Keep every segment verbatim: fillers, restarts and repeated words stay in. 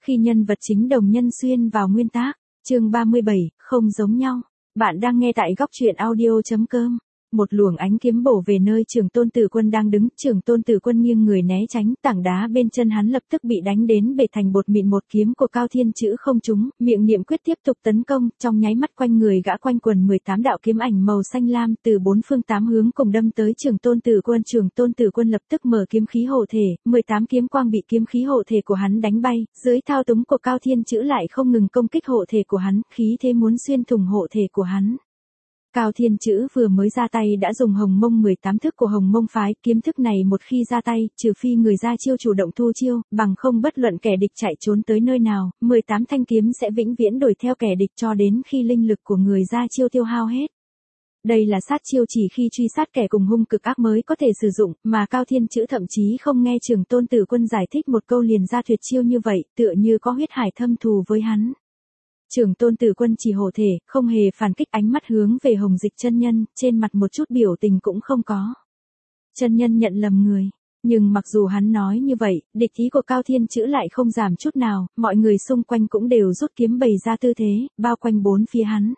Khi nhân vật chính đồng nhân xuyên vào nguyên tác, chương ba mươi bảy, không giống nhau. Bạn đang nghe tại góc truyện audio chấm com. Một luồng ánh kiếm bổ về nơi Trường Tôn Tử Quân đang đứng, Trường Tôn Tử Quân nghiêng người né tránh, tảng đá bên chân hắn lập tức bị đánh đến bể thành bột mịn, một kiếm của Cao Thiên Chữ không trúng, miệng niệm quyết tiếp tục tấn công, trong nháy mắt quanh người gã quanh quần mười tám đạo kiếm ảnh màu xanh lam từ bốn phương tám hướng cùng đâm tới Trường Tôn Tử Quân. Trường Tôn Tử Quân lập tức mở kiếm khí hộ thể, mười tám kiếm quang bị kiếm khí hộ thể của hắn đánh bay, dưới thao túng của Cao Thiên Chữ lại không ngừng công kích hộ thể của hắn, khí thế muốn xuyên thủng hộ thể của hắn. Cao Thiên Chữ vừa mới ra tay đã dùng Hồng Mông mười tám thức của Hồng Mông phái, kiếm thức này một khi ra tay, trừ phi người ra chiêu chủ động thu chiêu, bằng không bất luận kẻ địch chạy trốn tới nơi nào, mười tám thanh kiếm sẽ vĩnh viễn đuổi theo kẻ địch cho đến khi linh lực của người ra chiêu tiêu hao hết. Đây là sát chiêu chỉ khi truy sát kẻ cùng hung cực ác mới có thể sử dụng, mà Cao Thiên Chữ thậm chí không nghe Trường Tôn Tử Quân giải thích một câu liền ra tuyệt chiêu như vậy, tựa như có huyết hải thâm thù với hắn. Trường Tôn Tử Quân chỉ hộ thể, không hề phản kích, ánh mắt hướng về Hồng Dịch chân nhân, trên mặt một chút biểu tình cũng không có. Chân nhân nhận lầm người, nhưng mặc dù hắn nói như vậy, địch ý của Cao Thiên Chữ lại không giảm chút nào, mọi người xung quanh cũng đều rút kiếm bày ra tư thế, bao quanh bốn phía hắn.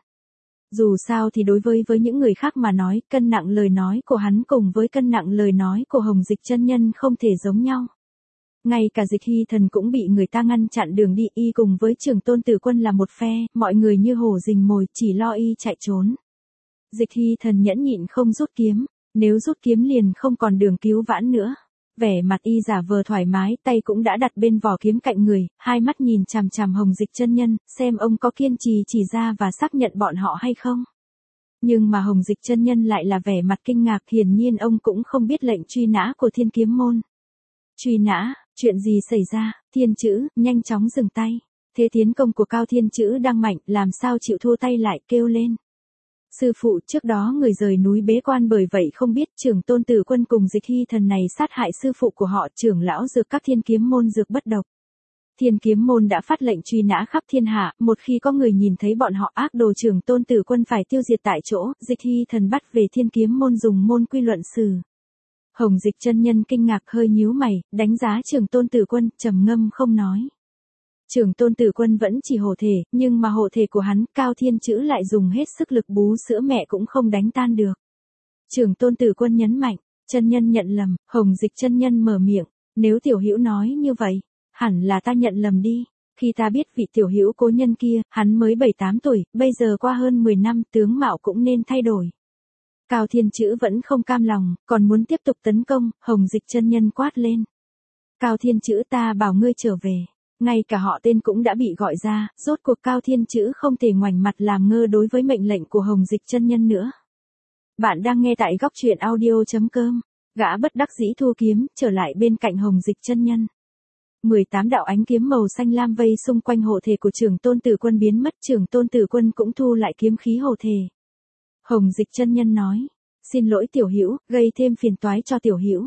Dù sao thì đối với với những người khác mà nói, cân nặng lời nói của hắn cùng với cân nặng lời nói của Hồng Dịch chân nhân không thể giống nhau. Ngay cả Dịch Hy Thần cũng bị người ta ngăn chặn đường đi, y cùng với Trường Tôn Tử Quân là một phe, mọi người như hổ rình mồi, chỉ lo y chạy trốn. Dịch Hy Thần nhẫn nhịn không rút kiếm, nếu rút kiếm liền không còn đường cứu vãn nữa. Vẻ mặt y giả vờ thoải mái, tay cũng đã đặt bên vỏ kiếm cạnh người, hai mắt nhìn chằm chằm Hồng Dịch chân nhân, xem ông có kiên trì chỉ ra và xác nhận bọn họ hay không. Nhưng mà Hồng Dịch chân nhân lại là vẻ mặt kinh ngạc, hiển nhiên ông cũng không biết lệnh truy nã của Thiên Kiếm Môn. Truy nã, chuyện gì xảy ra? Thiên Chữ, nhanh chóng dừng tay. Thế tiến công của Cao Thiên Chữ đang mạnh, làm sao chịu thua tay lại, kêu lên. Sư phụ, trước đó người rời núi bế quan, bởi vậy không biết Trường Tôn Tử Quân cùng Dịch Hy Thần này sát hại sư phụ của họ, trưởng lão dược các Thiên Kiếm Môn dược bất độc. Thiên Kiếm Môn đã phát lệnh truy nã khắp thiên hạ, một khi có người nhìn thấy bọn họ ác đồ Trường Tôn Tử Quân phải tiêu diệt tại chỗ, Dịch Hy Thần bắt về Thiên Kiếm Môn dùng môn quy luận xử. Hồng Dịch chân nhân kinh ngạc hơi nhíu mày, đánh giá Trường Tôn Tử Quân, trầm ngâm không nói. Trường Tôn Tử Quân vẫn chỉ hộ thể, nhưng mà hộ thể của hắn, Cao Thiên Chữ lại dùng hết sức lực bú sữa mẹ cũng không đánh tan được. Trường Tôn Tử Quân nhấn mạnh, chân nhân nhận lầm. Hồng Dịch chân nhân mở miệng, nếu tiểu hữu nói như vậy, hẳn là ta nhận lầm đi. Khi ta biết vị tiểu hữu cố nhân kia, hắn mới bảy tám tuổi, bây giờ qua hơn mười năm, tướng mạo cũng nên thay đổi. Cao Thiên Chữ vẫn không cam lòng, còn muốn tiếp tục tấn công, Hồng Dịch chân nhân quát lên. Cao Thiên Chữ, ta bảo ngươi trở về. Ngay cả họ tên cũng đã bị gọi ra, rốt cuộc Cao Thiên Chữ không thể ngoảnh mặt làm ngơ đối với mệnh lệnh của Hồng Dịch chân nhân nữa. Bạn đang nghe tại góc truyện audio chấm com. Gã bất đắc dĩ thu kiếm, trở lại bên cạnh Hồng Dịch chân nhân. mười tám đạo ánh kiếm màu xanh lam vây xung quanh hộ thể của Trường Tôn Tử Quân biến mất, Trường Tôn Tử Quân cũng thu lại kiếm khí hộ thể. Hồng Dịch chân nhân nói, xin lỗi tiểu hữu, gây thêm phiền toái cho tiểu hữu.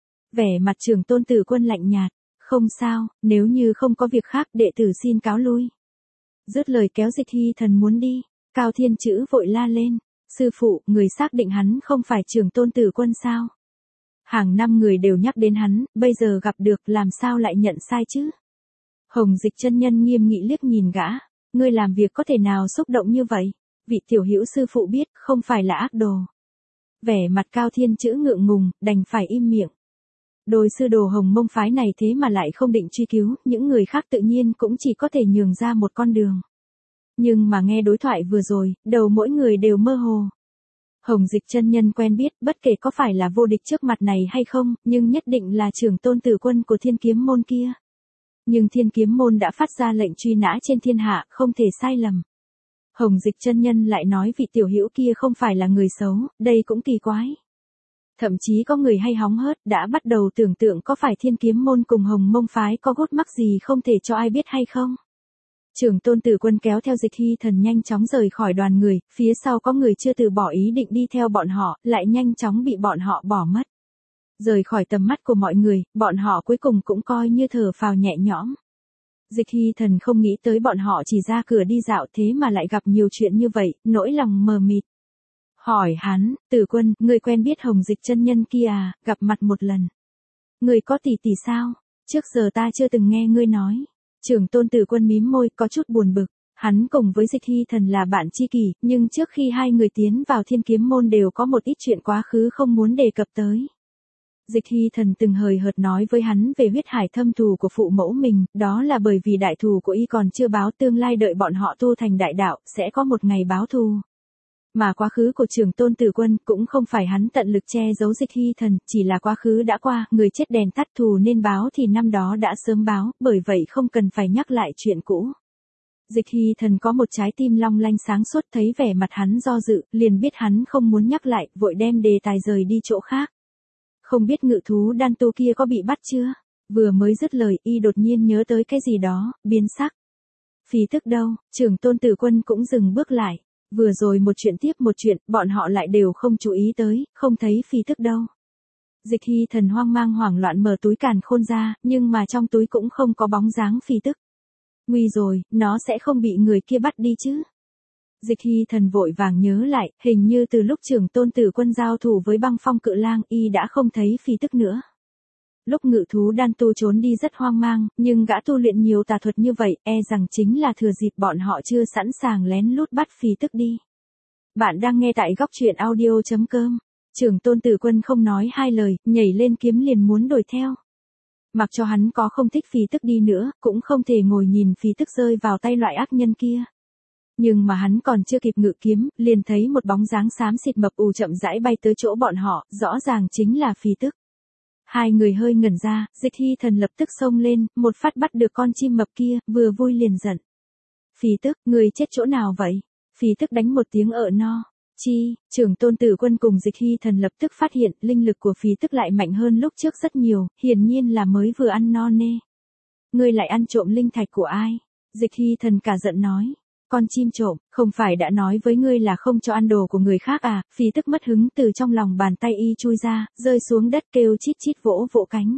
Vẻ mặt Trường Tôn Tử Quân lạnh nhạt, không sao, nếu như không có việc khác, đệ tử xin cáo lui. Dứt lời kéo Dịch Hy Thần muốn đi, Cao Thiên Chữ vội la lên, sư phụ, người xác định hắn không phải Trường Tôn Tử Quân sao? Hàng năm người đều nhắc đến hắn, bây giờ gặp được, làm sao lại nhận sai chứ? Hồng Dịch chân nhân nghiêm nghị liếc nhìn gã, ngươi làm việc có thể nào xúc động như vậy? Vị tiểu hữu sư phụ biết, không phải là ác đồ. Vẻ mặt Cao Thiên Chữ ngượng ngùng, đành phải im miệng. Đôi sư đồ Hồng Mông phái này thế mà lại không định truy cứu, những người khác tự nhiên cũng chỉ có thể nhường ra một con đường. Nhưng mà nghe đối thoại vừa rồi, đầu mỗi người đều mơ hồ. Hồng Dịch chân nhân quen biết, bất kể có phải là vô địch trước mặt này hay không, nhưng nhất định là Trường Tôn Tử Quân của Thiên Kiếm Môn kia. Nhưng Thiên Kiếm Môn đã phát ra lệnh truy nã trên thiên hạ, không thể sai lầm. Hồng Dịch chân nhân lại nói vị tiểu hữu kia không phải là người xấu, đây cũng kỳ quái. Thậm chí có người hay hóng hớt đã bắt đầu tưởng tượng có phải Thiên Kiếm Môn cùng Hồng Mông phái có gút mắc gì không thể cho ai biết hay không. Trường Tôn Tử Quân kéo theo Dịch Hy Thần nhanh chóng rời khỏi đoàn người, phía sau có người chưa từ bỏ ý định đi theo bọn họ, lại nhanh chóng bị bọn họ bỏ mất. Rời khỏi tầm mắt của mọi người, bọn họ cuối cùng cũng coi như thở phào nhẹ nhõm. Dịch Hy Thần không nghĩ tới bọn họ chỉ ra cửa đi dạo thế mà lại gặp nhiều chuyện như vậy, nỗi lòng mờ mịt. Hỏi hắn, Tử Quân, ngươi quen biết Hồng Dịch chân nhân kia à, gặp mặt một lần. Ngươi có tỷ tỷ sao? Trước giờ ta chưa từng nghe ngươi nói. Trưởng tôn tử quân mím môi có chút buồn bực. Hắn cùng với Dịch Hy Thần là bạn tri kỷ, nhưng trước khi hai người tiến vào Thiên Kiếm môn đều có một ít chuyện quá khứ không muốn đề cập tới. Dịch Hy Thần từng hời hợt nói với hắn về huyết hải thâm thù của phụ mẫu mình, đó là bởi vì đại thù của y còn chưa báo, tương lai đợi bọn họ tu thành đại đạo, sẽ có một ngày báo thù. Mà quá khứ của trưởng tôn tử quân cũng không phải hắn tận lực che giấu Dịch Hy Thần, chỉ là quá khứ đã qua, người chết đèn tắt, thù nên báo thì năm đó đã sớm báo, bởi vậy không cần phải nhắc lại chuyện cũ. Dịch Hy Thần có một trái tim long lanh sáng suốt, thấy vẻ mặt hắn do dự, liền biết hắn không muốn nhắc lại, vội đem đề tài rời đi chỗ khác. Không biết ngự thú đan tu kia có bị bắt chưa? Vừa mới dứt lời, y đột nhiên nhớ tới cái gì đó, biến sắc. Phí tức đâu? Trưởng tôn tử quân cũng dừng bước lại. Vừa rồi một chuyện tiếp một chuyện, bọn họ lại đều không chú ý tới, không thấy Phí tức đâu. Dịch Hy Thần hoang mang hoảng loạn mở túi càn khôn ra, nhưng mà trong túi cũng không có bóng dáng Phí tức. Nguy rồi, nó sẽ không bị người kia bắt đi chứ? Dịch Hy Thần vội vàng nhớ lại, hình như từ lúc trưởng tôn tử quân giao thủ với Băng Phong Cự Lang, y đã không thấy Phí tức nữa. Lúc ngự thú đan tu trốn đi rất hoang mang, nhưng gã tu luyện nhiều tà thuật như vậy, e rằng chính là thừa dịp bọn họ chưa sẵn sàng lén lút bắt Phí tức đi. Bạn đang nghe tại góc truyện audio chấm com. Trưởng tôn tử quân không nói hai lời, nhảy lên kiếm liền muốn đuổi theo. Mặc cho hắn có không thích Phí tức đi nữa, cũng không thể ngồi nhìn Phí tức rơi vào tay loại ác nhân kia. Nhưng mà hắn còn chưa kịp ngự kiếm, liền thấy một bóng dáng xám xịt mập ù chậm rãi bay tới chỗ bọn họ, rõ ràng chính là Phí tức. Hai người hơi ngẩn ra, Dịch Hy Thần lập tức xông lên, một phát bắt được con chim mập kia, vừa vui liền giận. Phí tức, người chết chỗ nào vậy? Phí tức đánh một tiếng ợ no. Chi, trưởng tôn tử quân cùng Dịch Hy Thần lập tức phát hiện, linh lực của Phí tức lại mạnh hơn lúc trước rất nhiều, hiển nhiên là mới vừa ăn no nê. Ngươi lại ăn trộm linh thạch của ai? Dịch Hy Thần cả giận nói. Con chim trộm, không phải đã nói với ngươi là không cho ăn đồ của người khác à? Phí tức mất hứng từ trong lòng bàn tay y chui ra, rơi xuống đất kêu chít chít vỗ vỗ cánh.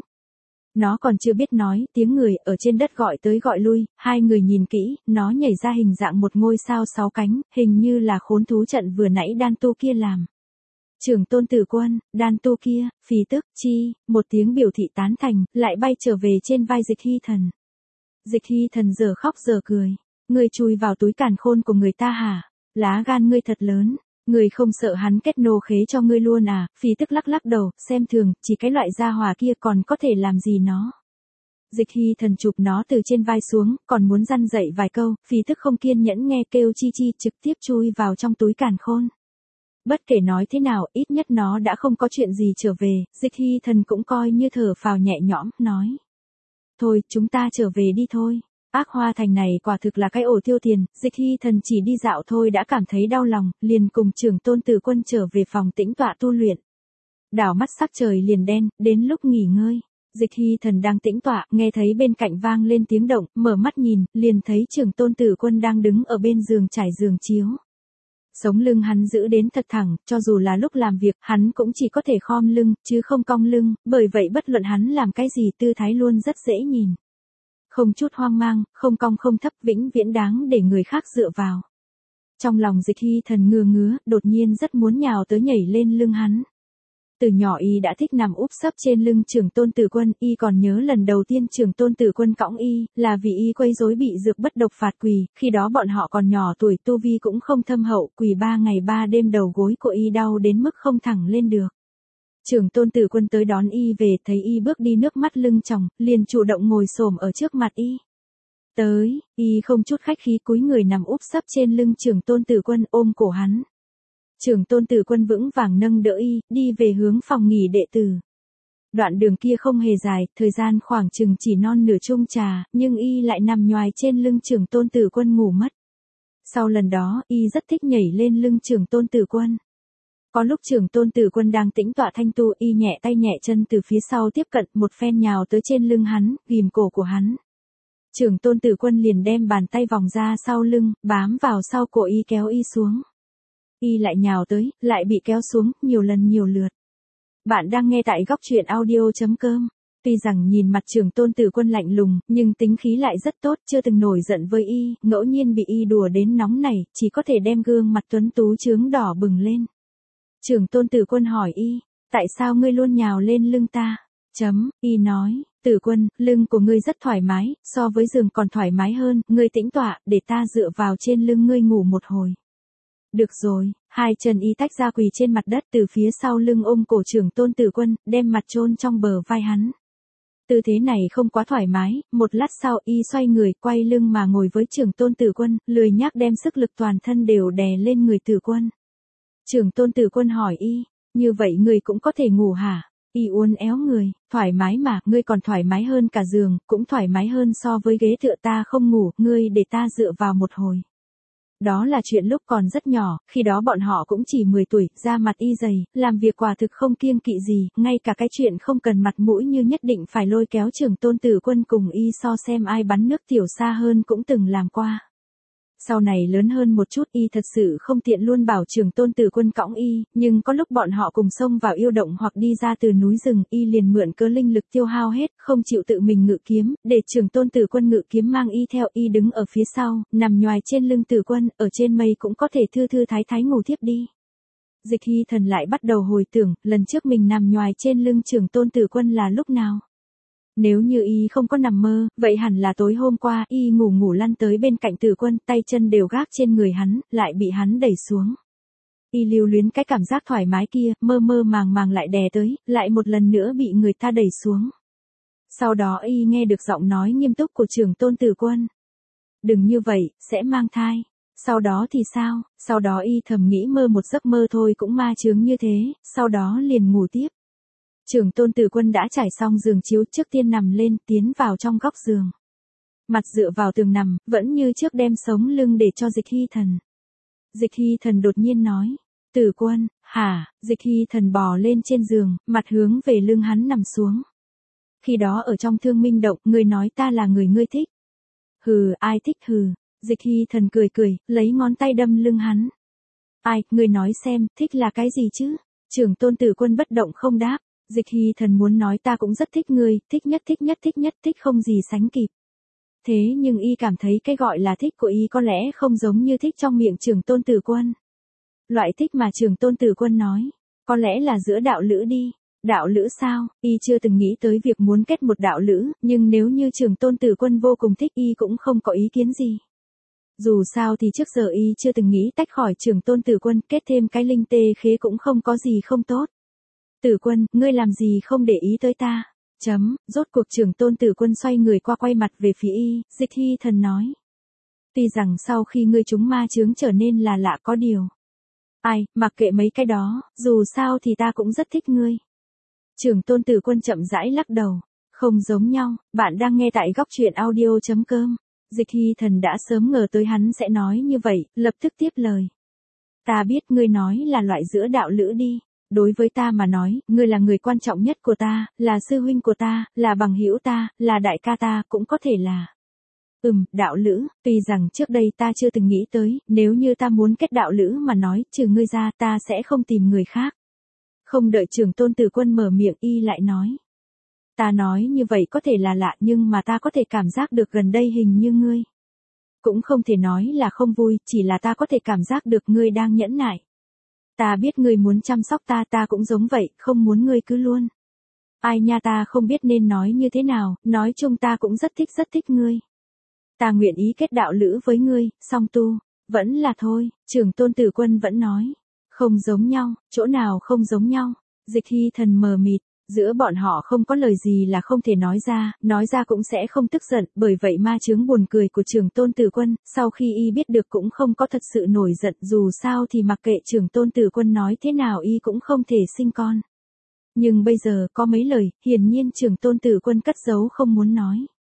Nó còn chưa biết nói, tiếng người ở trên đất gọi tới gọi lui, hai người nhìn kỹ, nó nhảy ra hình dạng một ngôi sao sáu cánh, hình như là khốn thú trận vừa nãy đan tu kia làm. Trưởng tôn tử quân, đan tu kia, Phí tức, chi, một tiếng biểu thị tán thành, lại bay trở về trên vai Dịch Hy Thần. Dịch Hy Thần giờ khóc giờ cười. Ngươi chui vào túi càn khôn của người ta hả? Lá gan ngươi thật lớn. Ngươi không sợ hắn kết nô khế cho ngươi luôn à? Phí tức lắc lắc đầu, xem thường, chỉ cái loại gia hỏa kia còn có thể làm gì nó. Dịch Hy Thần chụp nó từ trên vai xuống, còn muốn răn dạy vài câu, Phí tức không kiên nhẫn nghe kêu chi chi trực tiếp chui vào trong túi càn khôn. Bất kể nói thế nào, ít nhất nó đã không có chuyện gì trở về, Dịch Hy Thần cũng coi như thở phào nhẹ nhõm, nói. Thôi, chúng ta trở về đi thôi. Ác Hoa Thành này quả thực là cái ổ tiêu tiền, Dịch Hy Thần chỉ đi dạo thôi đã cảm thấy đau lòng, liền cùng trưởng tôn tử quân trở về phòng tĩnh tọa tu luyện. Đảo mắt sắc trời liền đen, đến lúc nghỉ ngơi. Dịch Hy Thần đang tĩnh tọa, nghe thấy bên cạnh vang lên tiếng động, mở mắt nhìn, liền thấy trưởng tôn tử quân đang đứng ở bên giường trải giường chiếu. Sống lưng hắn giữ đến thật thẳng, cho dù là lúc làm việc, hắn cũng chỉ có thể khom lưng, chứ không cong lưng, bởi vậy bất luận hắn làm cái gì tư thái luôn rất dễ nhìn. Không chút hoang mang, không cong không thấp, vĩnh viễn đáng để người khác dựa vào. Trong lòng Dịch Hy Thần ngừa ngứa, đột nhiên rất muốn nhào tới nhảy lên lưng hắn. Từ nhỏ y đã thích nằm úp sấp trên lưng trưởng tôn tử quân, y còn nhớ lần đầu tiên trưởng tôn tử quân cõng y, là vì y quấy rối bị dược bất độc phạt quỳ, khi đó bọn họ còn nhỏ tuổi, tu vi cũng không thâm hậu, quỳ ba ngày ba đêm đầu gối của y đau đến mức không thẳng lên được. Trưởng tôn tử quân tới đón y về, thấy y bước đi nước mắt lưng tròng, liền chủ động ngồi xổm ở trước mặt y. Tới, y không chút khách khí cúi người nằm úp sấp trên lưng trưởng tôn tử quân ôm cổ hắn. Trưởng tôn tử quân vững vàng nâng đỡ y, đi về hướng phòng nghỉ đệ tử. Đoạn đường kia không hề dài, thời gian khoảng chừng chỉ non nửa chung trà, nhưng y lại nằm nhoài trên lưng trưởng tôn tử quân ngủ mất. Sau lần đó, y rất thích nhảy lên lưng trưởng tôn tử quân. Có lúc trưởng tôn tử quân đang tĩnh tọa thanh tu, y nhẹ tay nhẹ chân từ phía sau tiếp cận, một phen nhào tới trên lưng hắn, ghim cổ của hắn. Trưởng tôn tử quân liền đem bàn tay vòng ra sau lưng, bám vào sau cổ y kéo y xuống. Y lại nhào tới, lại bị kéo xuống, nhiều lần nhiều lượt. Bạn đang nghe tại góc truyện audio chấm com. Tuy rằng nhìn mặt trưởng tôn tử quân lạnh lùng, nhưng tính khí lại rất tốt, chưa từng nổi giận với y, ngẫu nhiên bị y đùa đến nóng nảy, chỉ có thể đem gương mặt tuấn tú chướng đỏ bừng lên. Trưởng tôn tử quân hỏi y, tại sao ngươi luôn nhào lên lưng ta? Chấm, y nói, Tử Quân, lưng của ngươi rất thoải mái, so với giường còn thoải mái hơn, ngươi tĩnh tọa, để ta dựa vào trên lưng ngươi ngủ một hồi. Được rồi, hai chân y tách ra quỳ trên mặt đất từ phía sau lưng ôm cổ Trưởng Tôn Tử Quân, đem mặt chôn trong bờ vai hắn. Tư thế này không quá thoải mái, một lát sau y xoay người quay lưng mà ngồi với Trưởng Tôn Tử Quân, lười nhác đem sức lực toàn thân đều đè lên người Tử Quân. Trưởng Tôn Tử Quân hỏi y, như vậy người cũng có thể ngủ hả? Y uốn éo người, thoải mái mà, ngươi còn thoải mái hơn cả giường, cũng thoải mái hơn so với ghế tựa ta không ngủ, ngươi để ta dựa vào một hồi. Đó là chuyện lúc còn rất nhỏ, khi đó bọn họ cũng chỉ mười tuổi, da mặt y dày, làm việc quả thực không kiêng kỵ gì, ngay cả cái chuyện không cần mặt mũi như nhất định phải lôi kéo Trưởng Tôn Tử Quân cùng y so xem ai bắn nước tiểu xa hơn cũng từng làm qua. Sau này lớn hơn một chút y thật sự không tiện luôn bảo Trưởng Tôn Tử Quân cõng y, nhưng có lúc bọn họ cùng xông vào yêu động hoặc đi ra từ núi rừng y liền mượn cớ linh lực tiêu hao hết, không chịu tự mình ngự kiếm, để Trưởng Tôn Tử Quân ngự kiếm mang y theo y đứng ở phía sau, nằm nhoài trên lưng Tử Quân, ở trên mây cũng có thể thư thư thái thái ngủ thiếp đi. Dịch Hy Thần lại bắt đầu hồi tưởng, lần trước mình nằm nhoài trên lưng Trưởng Tôn Tử Quân là lúc nào? Nếu như y không có nằm mơ, vậy hẳn là tối hôm qua, y ngủ ngủ lăn tới bên cạnh Tử Quân, tay chân đều gác trên người hắn, lại bị hắn đẩy xuống. Y lưu luyến cái cảm giác thoải mái kia, mơ mơ màng màng lại đè tới, lại một lần nữa bị người ta đẩy xuống. Sau đó y nghe được giọng nói nghiêm túc của Trưởng Tôn Tử Quân. Đừng như vậy, sẽ mang thai. Sau đó thì sao? Sau đó y thầm nghĩ mơ một giấc mơ thôi cũng ma chướng như thế, sau đó liền ngủ tiếp. Trưởng Tôn Tử Quân đã trải xong giường chiếu, trước tiên nằm lên, tiến vào trong góc giường. Mặt dựa vào tường nằm, vẫn như trước đem sống lưng để cho Dịch Hy Thần. Dịch Hy Thần đột nhiên nói, Tử Quân, hả? Dịch Hy Thần bò lên trên giường, mặt hướng về lưng hắn nằm xuống. Khi đó ở trong Thương Minh Động, người nói ta là người ngươi thích. Hừ, ai thích hừ? Dịch Hy Thần cười cười, lấy ngón tay đâm lưng hắn. Ai, người nói xem, thích là cái gì chứ? Trưởng Tôn Tử Quân bất động không đáp. Dịch Hy Thần muốn nói ta cũng rất thích ngươi, thích nhất thích nhất thích nhất thích không gì sánh kịp. Thế nhưng y cảm thấy cái gọi là thích của y có lẽ không giống như thích trong miệng Trưởng Tôn Tử Quân. Loại thích mà Trưởng Tôn Tử Quân nói, có lẽ là giữa đạo lữ đi. Đạo lữ sao? Y chưa từng nghĩ tới việc muốn kết một đạo lữ, nhưng nếu như Trưởng Tôn Tử Quân vô cùng thích y cũng không có ý kiến gì. Dù sao thì trước giờ y chưa từng nghĩ tách khỏi Trưởng Tôn Tử Quân, kết thêm cái linh tê khế cũng không có gì không tốt. Tử Quân, ngươi làm gì không để ý tới ta? Chấm, rốt cuộc Trưởng Tôn Tử Quân xoay người qua quay mặt về phía y, Dịch Hy Thần nói. Tuy rằng sau khi ngươi trúng ma chướng trở nên là lạ có điều. Ai, mặc kệ mấy cái đó, dù sao thì ta cũng rất thích ngươi. Trưởng Tôn Tử Quân chậm rãi lắc đầu. Không giống nhau, bạn đang nghe tại góc truyện audio chấm com. Dịch Hy Thần đã sớm ngờ tới hắn sẽ nói như vậy, lập tức tiếp lời. Ta biết ngươi nói là loại giữa đạo lữ đi. Đối với ta mà nói, ngươi là người quan trọng nhất của ta, là sư huynh của ta, là bằng hữu ta, là đại ca ta, cũng có thể là. Ừm, đạo lữ, tuy rằng trước đây ta chưa từng nghĩ tới, nếu như ta muốn kết đạo lữ mà nói, trừ ngươi ra ta sẽ không tìm người khác. Không đợi Trưởng Tôn Tử Quân mở miệng y lại nói. Ta nói như vậy có thể là lạ nhưng mà ta có thể cảm giác được gần đây hình như ngươi. Cũng không thể nói là không vui, chỉ là ta có thể cảm giác được ngươi đang nhẫn nại. Ta biết ngươi muốn chăm sóc ta, ta cũng giống vậy, không muốn ngươi cứ luôn. Ai nha, ta không biết nên nói như thế nào, nói chung ta cũng rất thích rất thích ngươi. Ta nguyện ý kết đạo lữ với ngươi, song tu, vẫn là thôi, Trưởng Tôn Tử Quân vẫn nói. Không giống nhau, chỗ nào không giống nhau, Dịch Hy Thần mờ mịt, giữa bọn họ không có lời gì là không thể nói ra, nói ra cũng sẽ không tức giận, bởi vậy ma chướng buồn cười của Trưởng Tôn Tử Quân, sau khi y biết được cũng không có thật sự nổi giận, dù sao thì mặc kệ Trưởng Tôn Tử Quân nói thế nào y cũng không thể sinh con. Nhưng bây giờ có mấy lời, hiển nhiên Trưởng Tôn Tử Quân cất giấu không muốn nói.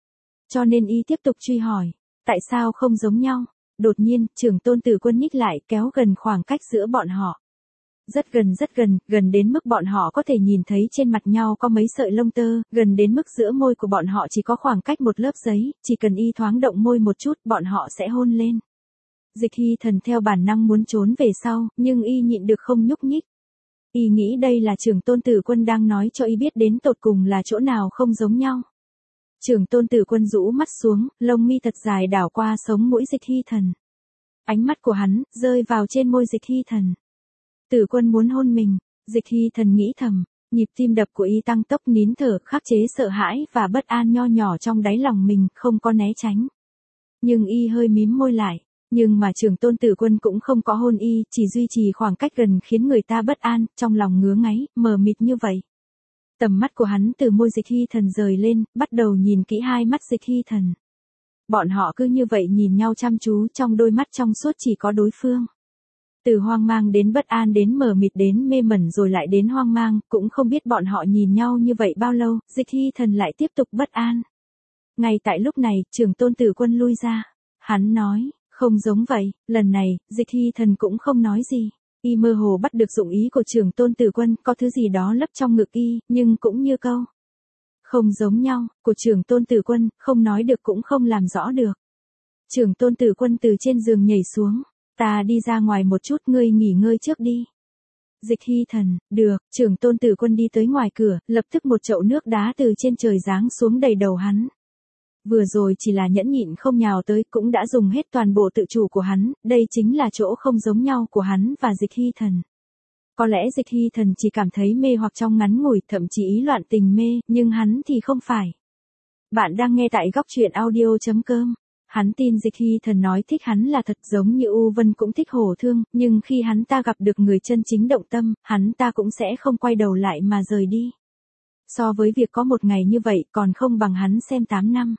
Cho nên y tiếp tục truy hỏi, tại sao không giống nhau? Đột nhiên, Trưởng Tôn Tử Quân nhích lại kéo gần khoảng cách giữa bọn họ. Rất gần rất gần, gần đến mức bọn họ có thể nhìn thấy trên mặt nhau có mấy sợi lông tơ, gần đến mức giữa môi của bọn họ chỉ có khoảng cách một lớp giấy, chỉ cần y thoáng động môi một chút, bọn họ sẽ hôn lên. Dịch Hy Thần theo bản năng muốn trốn về sau, nhưng y nhịn được không nhúc nhích. Y nghĩ đây là Trưởng Tôn Tử Quân đang nói cho y biết đến tột cùng là chỗ nào không giống nhau. Trưởng Tôn Tử Quân rũ mắt xuống, lông mi thật dài đảo qua sống mũi Dịch Hy Thần. Ánh mắt của hắn rơi vào trên môi Dịch Hy Thần. Tử Quân muốn hôn mình, Dịch Hy Thần nghĩ thầm, Nhịp tim đập của y tăng tốc, nín thở, khắc chế sợ hãi và bất an nho nhỏ trong đáy lòng mình, không có né tránh. Nhưng y hơi mím môi lại. Nhưng mà Trường Tôn Tử Quân cũng không có hôn y, chỉ duy trì khoảng cách gần khiến người ta bất an, trong lòng ngứa ngáy, mờ mịt như vậy. Tầm mắt của hắn từ môi Dịch Hy Thần rời lên, bắt đầu nhìn kỹ hai mắt Dịch Hy Thần. Bọn họ cứ như vậy nhìn nhau chăm chú, trong đôi mắt trong suốt chỉ có đối phương. Từ hoang mang đến bất an đến mờ mịt đến mê mẩn rồi lại đến hoang mang, cũng không biết bọn họ nhìn nhau như vậy bao lâu, Dịch Hy Thần lại tiếp tục bất an. Ngay tại lúc này, Trường Tôn Tử Quân lui ra. Hắn nói, không giống vậy, lần này, Dịch Hy Thần cũng không nói gì. Y mơ hồ bắt được dụng ý của Trường Tôn Tử Quân, có thứ gì đó lấp trong ngực y, nhưng cũng như câu. Không giống nhau, của Trường Tôn Tử Quân, không nói được cũng không làm rõ được. Trường Tôn Tử Quân từ trên giường nhảy xuống. Ta đi ra ngoài một chút, ngươi nghỉ ngơi trước đi. Dịch Hy Thần, được, Trường Tôn Tử Quân đi tới ngoài cửa, lập tức một chậu nước đá từ trên trời giáng xuống đầy đầu hắn. Vừa rồi chỉ là nhẫn nhịn không nhào tới, cũng đã dùng hết toàn bộ tự chủ của hắn, đây chính là chỗ không giống nhau của hắn và Dịch Hy Thần. Có lẽ Dịch Hy Thần chỉ cảm thấy mê hoặc trong ngắn ngủi, thậm chí ý loạn tình mê, nhưng hắn thì không phải. Bạn đang nghe tại góc truyện audio chấm com. Hắn tin Dịch Hy Thần nói thích hắn là thật, giống như U Vân cũng thích Hổ Thương, nhưng khi hắn ta gặp được người chân chính động tâm, hắn ta cũng sẽ không quay đầu lại mà rời đi. So với việc có một ngày như vậy còn không bằng hắn xem tám năm.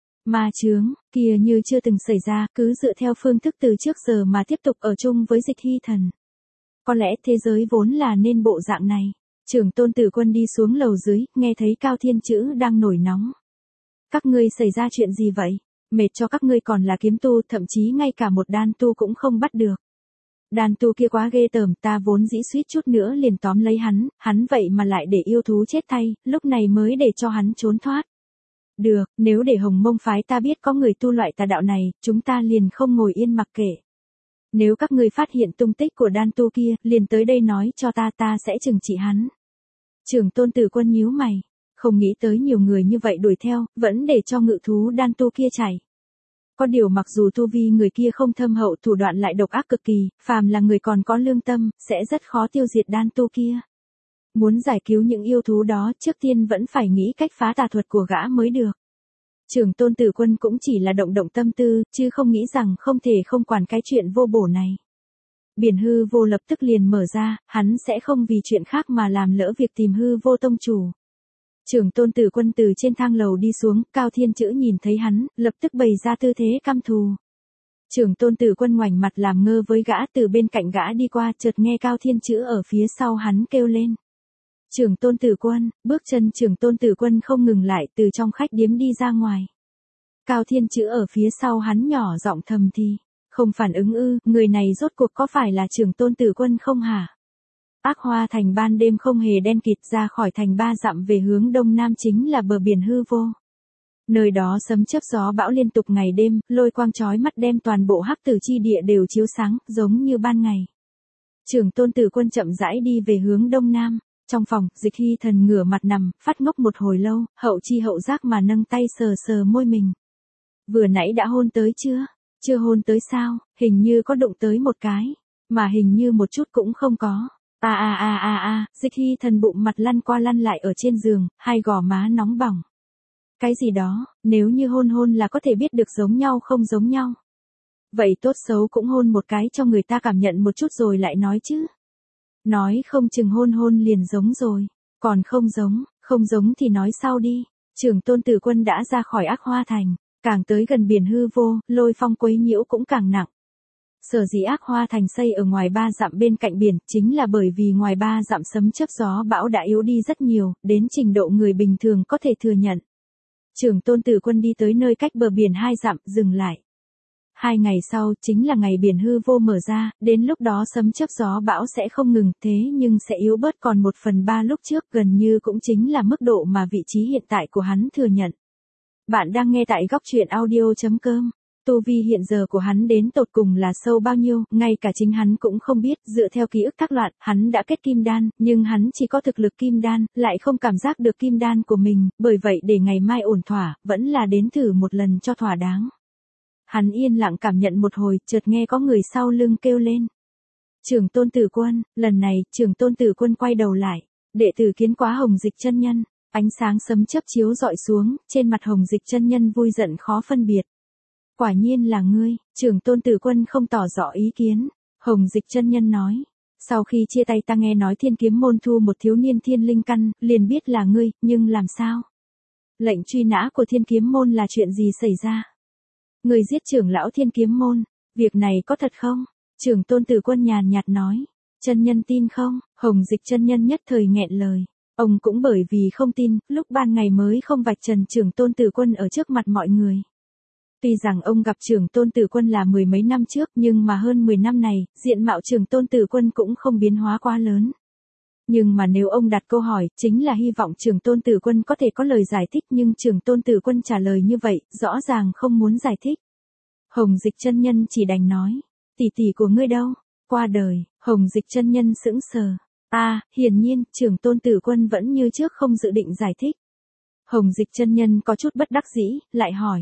Ma chướng, kia như chưa từng xảy ra, cứ dựa theo phương thức từ trước giờ mà tiếp tục ở chung với Dịch Hy Thần. Có lẽ thế giới vốn là nên bộ dạng này. Trường Tôn Tử Quân đi xuống lầu dưới, nghe thấy Cao Thiên Chữ đang nổi nóng. Các ngươi xảy ra chuyện gì vậy? Mệt cho các ngươi còn là kiếm tu, thậm chí ngay cả một đan tu cũng không bắt được. Đan tu kia quá ghê tởm, ta vốn dĩ suýt chút nữa liền tóm lấy hắn, hắn vậy mà lại để yêu thú chết thay, lúc này mới để cho hắn trốn thoát. Được, nếu để Hồng Mông phái ta biết có người tu loại tà đạo này, chúng ta liền không ngồi yên mặc kệ. Nếu các ngươi phát hiện tung tích của đan tu kia, liền tới đây nói cho ta, ta sẽ trừng trị hắn. Trường Tôn Tử Quân nhíu mày. Không nghĩ tới nhiều người như vậy đuổi theo, vẫn để cho ngự thú đan tu kia chạy. Có điều mặc dù tu vi người kia không thâm hậu, thủ đoạn lại độc ác cực kỳ, phàm là người còn có lương tâm, sẽ rất khó tiêu diệt đan tu kia. Muốn giải cứu những yêu thú đó, trước tiên vẫn phải nghĩ cách phá tà thuật của gã mới được. Trường Tôn Tử Quân cũng chỉ là động động tâm tư, chứ không nghĩ rằng không thể không quản cái chuyện vô bổ này. Biển hư vô lập tức liền mở ra, hắn sẽ không vì chuyện khác mà làm lỡ việc tìm hư vô tông chủ. Trường Tôn Tử Quân từ trên thang lầu đi xuống, Cao Thiên Chữ nhìn thấy hắn, lập tức bày ra tư thế căm thù. Trường Tôn Tử Quân ngoảnh mặt làm ngơ với gã, từ bên cạnh gã đi qua, chợt nghe Cao Thiên Chữ ở phía sau hắn kêu lên. Trường Tôn Tử Quân, bước chân Trường Tôn Tử Quân không ngừng lại, từ trong khách điếm đi ra ngoài. Cao Thiên Chữ ở phía sau hắn nhỏ giọng thầm thì, không phản ứng ư, người này rốt cuộc có phải là Trường Tôn Tử Quân không hả? Ác Hoa Thành ban đêm không hề đen kịt, ra khỏi thành ba dặm về hướng đông nam chính là bờ biển hư vô. Nơi đó sấm chớp gió bão liên tục ngày đêm, lôi quang chói mắt đem toàn bộ hắc tử chi địa đều chiếu sáng, giống như ban ngày. Trường Tôn Tử Quân chậm rãi đi về hướng đông nam. Trong phòng, Dịch Hy Thần ngửa mặt nằm, phát ngốc một hồi lâu, hậu chi hậu giác mà nâng tay sờ sờ môi mình. Vừa nãy đã hôn tới chưa? Chưa hôn tới sao? Hình như có đụng tới một cái, mà hình như một chút cũng không có. A a a a a, Dịch Hy Thần bụng mặt lăn qua lăn lại ở trên giường, hai gò má nóng bỏng. Cái gì đó, nếu như hôn hôn là có thể biết được giống nhau không giống nhau. Vậy tốt xấu cũng hôn một cái cho người ta cảm nhận một chút rồi lại nói chứ. Nói không chừng hôn hôn liền giống rồi, còn không giống, không giống thì nói sau đi. Trường Tôn Tử Quân đã ra khỏi Ác Hoa Thành, càng tới gần biển hư vô, lôi phong quấy nhiễu cũng càng nặng. Sở dĩ Ác Hoa Thành xây ở ngoài ba dặm bên cạnh biển, chính là bởi vì ngoài ba dặm sấm chớp gió bão đã yếu đi rất nhiều, đến trình độ người bình thường có thể thừa nhận. Trường Tôn Tử Quân đi tới nơi cách bờ biển hai dặm, dừng lại. Hai ngày sau, chính là ngày biển hư vô mở ra, đến lúc đó sấm chớp gió bão sẽ không ngừng, thế nhưng sẽ yếu bớt còn một phần ba lúc trước, gần như cũng chính là mức độ mà vị trí hiện tại của hắn thừa nhận. Bạn đang nghe tại góc truyện audio chấm com. Tu vi hiện giờ của hắn đến tột cùng là sâu bao nhiêu, ngay cả chính hắn cũng không biết, dựa theo ký ức thác loạn, hắn đã kết kim đan, nhưng hắn chỉ có thực lực kim đan, lại không cảm giác được kim đan của mình, bởi vậy để ngày mai ổn thỏa, vẫn là đến thử một lần cho thỏa đáng. Hắn yên lặng cảm nhận một hồi, chợt nghe có người sau lưng kêu lên. Trường Tôn Tử Quân, lần này, Trường Tôn Tử Quân quay đầu lại. Đệ tử kiến quá Hồng Dịch chân nhân. Ánh sáng sấm chớp chiếu rọi xuống, trên mặt Hồng Dịch chân nhân vui giận khó phân biệt. Quả nhiên là ngươi, Trưởng Tôn Tử Quân không tỏ rõ ý kiến. Hồng Dịch chân nhân nói. Sau khi chia tay ta nghe nói Thiên Kiếm môn thu một thiếu niên thiên linh căn, liền biết là ngươi, nhưng làm sao? Lệnh truy nã của Thiên Kiếm môn là chuyện gì xảy ra? Ngươi giết trưởng lão Thiên Kiếm môn, việc này có thật không? Trưởng Tôn Tử Quân nhàn nhạt nói. Chân nhân tin không? Hồng Dịch chân nhân nhất thời nghẹn lời. Ông cũng bởi vì không tin, lúc ban ngày mới không vạch trần Trưởng Tôn Tử Quân ở trước mặt mọi người. Tuy rằng ông gặp Trưởng Tôn Tử Quân là mười mấy năm trước, nhưng mà hơn mười năm này, diện mạo Trưởng Tôn Tử Quân cũng không biến hóa quá lớn. Nhưng mà nếu ông đặt câu hỏi, chính là hy vọng Trưởng Tôn Tử Quân có thể có lời giải thích, nhưng Trưởng Tôn Tử Quân trả lời như vậy, rõ ràng không muốn giải thích. Hồng Dịch chân nhân chỉ đành nói, tỷ tỷ của ngươi đâu? Qua đời. Hồng Dịch chân nhân sững sờ. A, à, hiển nhiên, Trưởng Tôn Tử Quân vẫn như trước không dự định giải thích. Hồng Dịch chân nhân có chút bất đắc dĩ, lại hỏi.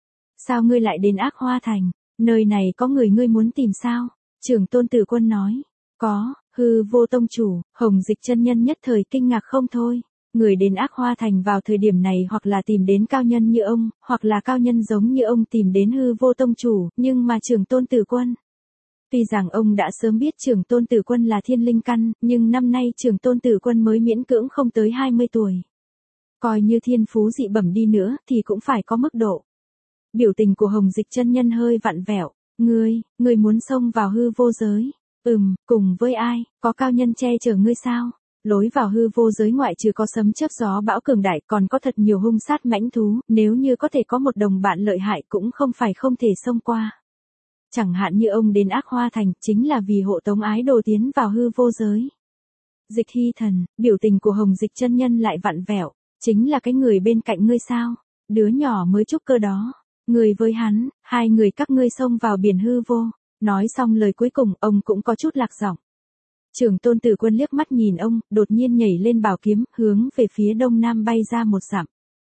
Sao ngươi lại đến Ác Hoa Thành? Nơi này có người ngươi muốn tìm sao? Trưởng Tôn Tử Quân nói. Có, Hư Vô tông chủ. Hồng Dịch chân nhân nhất thời kinh ngạc không thôi. Người đến Ác Hoa Thành vào thời điểm này hoặc là tìm đến cao nhân như ông, hoặc là cao nhân giống như ông tìm đến Hư Vô tông chủ, nhưng mà Trưởng Tôn Tử Quân. Tuy rằng ông đã sớm biết Trưởng Tôn Tử Quân là thiên linh căn, nhưng năm nay Trưởng Tôn Tử Quân mới miễn cưỡng không tới hai mươi tuổi. Coi như thiên phú dị bẩm đi nữa thì cũng phải có mức độ. Biểu tình của Hồng Dịch chân nhân hơi vặn vẹo. Ngươi, ngươi muốn xông vào hư vô giới. Ừm, cùng với ai, có cao nhân che chở ngươi sao? Lối vào hư vô giới ngoại trừ có sấm chớp gió bão cường đại còn có thật nhiều hung sát mãnh thú, nếu như có thể có một đồng bạn lợi hại cũng không phải không thể xông qua. Chẳng hạn như ông đến Ác Hoa Thành chính là vì hộ tống ái đồ tiến vào hư vô giới. Dịch Hy Thần, biểu tình của Hồng Dịch chân nhân lại vặn vẹo, chính là cái người bên cạnh ngươi sao? Đứa nhỏ mới trúc cơ đó. Người với hắn, hai người các ngươi xông vào biển hư vô. Nói xong lời cuối cùng, ông cũng có chút lạc giọng. Trưởng Tôn Tử Quân liếc mắt nhìn ông, đột nhiên nhảy lên bảo kiếm, hướng về phía đông nam bay ra một dặm.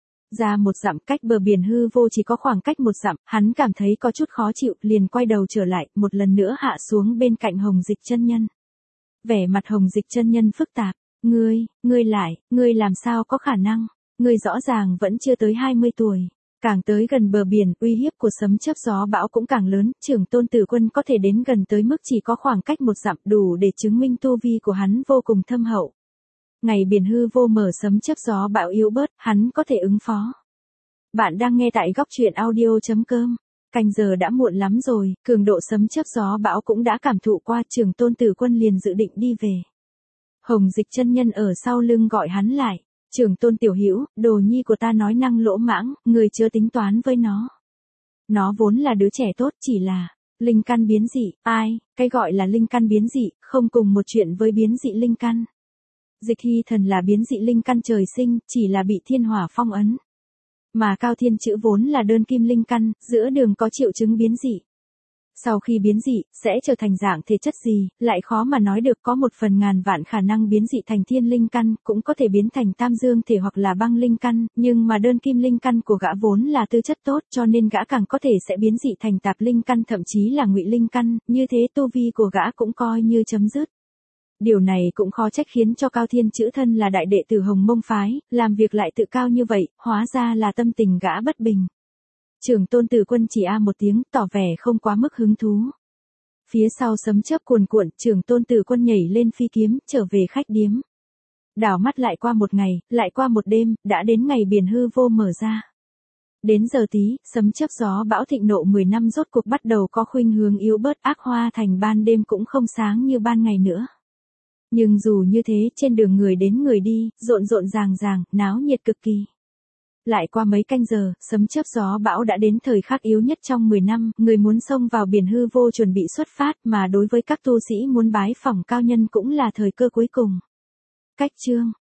Ra một dặm, cách bờ biển hư vô chỉ có khoảng cách một dặm, hắn cảm thấy có chút khó chịu, liền quay đầu trở lại, một lần nữa hạ xuống bên cạnh Hồng Dịch chân nhân. Vẻ mặt Hồng Dịch chân nhân phức tạp. Ngươi, ngươi lại, ngươi làm sao có khả năng? Ngươi rõ ràng vẫn chưa tới hai mươi tuổi. Càng tới gần bờ biển, uy hiếp của sấm chớp gió bão cũng càng lớn, Trưởng Tôn Tử Quân có thể đến gần tới mức chỉ có khoảng cách một dặm, đủ để chứng minh tu vi của hắn vô cùng thâm hậu. Ngày biển hư vô mở sấm chớp gió bão yếu bớt, hắn có thể ứng phó. Bạn đang nghe tại góc truyện audio chấm com. Canh giờ đã muộn lắm rồi, cường độ sấm chớp gió bão cũng đã cảm thụ qua, Trưởng Tôn Tử Quân liền dự định đi về. Hồng Dịch chân nhân ở sau lưng gọi hắn lại. Trưởng Tôn tiểu hữu, đồ nhi của ta nói năng lỗ mãng, người chưa tính toán với nó. Nó vốn là đứa trẻ tốt, chỉ là linh căn biến dị. Ai, cái gọi là linh căn biến dị, không cùng một chuyện với biến dị linh căn. Dịch Hy Thần là biến dị linh căn trời sinh, chỉ là bị thiên hỏa phong ấn. Mà Cao Thiên Chữ vốn là đơn kim linh căn, giữa đường có triệu chứng biến dị. Sau khi biến dị, sẽ trở thành dạng thể chất gì, lại khó mà nói được, có một phần ngàn vạn khả năng biến dị thành thiên linh căn, cũng có thể biến thành tam dương thể hoặc là băng linh căn, nhưng mà đơn kim linh căn của gã vốn là tư chất tốt, cho nên gã càng có thể sẽ biến dị thành tạp linh căn, thậm chí là ngụy linh căn, như thế tu vi của gã cũng coi như chấm dứt. Điều này cũng khó trách khiến cho Cao Thiên Chữ thân là đại đệ tử Hồng Mông phái, làm việc lại tự cao như vậy, hóa ra là tâm tình gã bất bình. Trưởng Tôn Tử Quân chỉ a một tiếng, tỏ vẻ không quá mức hứng thú. Phía sau sấm chớp cuồn cuộn, Trưởng Tôn Tử Quân nhảy lên phi kiếm, trở về khách điếm. Đảo mắt lại qua một ngày, lại qua một đêm, đã đến ngày biển hư vô mở ra. Đến giờ tí, sấm chớp gió bão thịnh nộ mười năm rốt cuộc bắt đầu có khuynh hướng yếu bớt, Ác Hoa Thành ban đêm cũng không sáng như ban ngày nữa. Nhưng dù như thế, trên đường người đến người đi, rộn rộn ràng ràng, náo nhiệt cực kỳ. Lại qua mấy canh giờ, sấm chớp gió bão đã đến thời khắc yếu nhất trong mười năm, người muốn xông vào biển hư vô chuẩn bị xuất phát, mà đối với các tu sĩ muốn bái phỏng cao nhân cũng là thời cơ cuối cùng. Cách chương